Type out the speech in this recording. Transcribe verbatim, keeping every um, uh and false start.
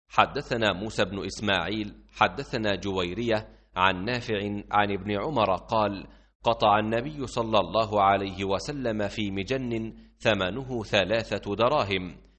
حدثنا موسى بن إسماعيل حدثنا جويرية عن نافع عن ابن عمر قال: قطع النبي صلى الله عليه وسلم في مجن ثمنه ثلاثة دراهم،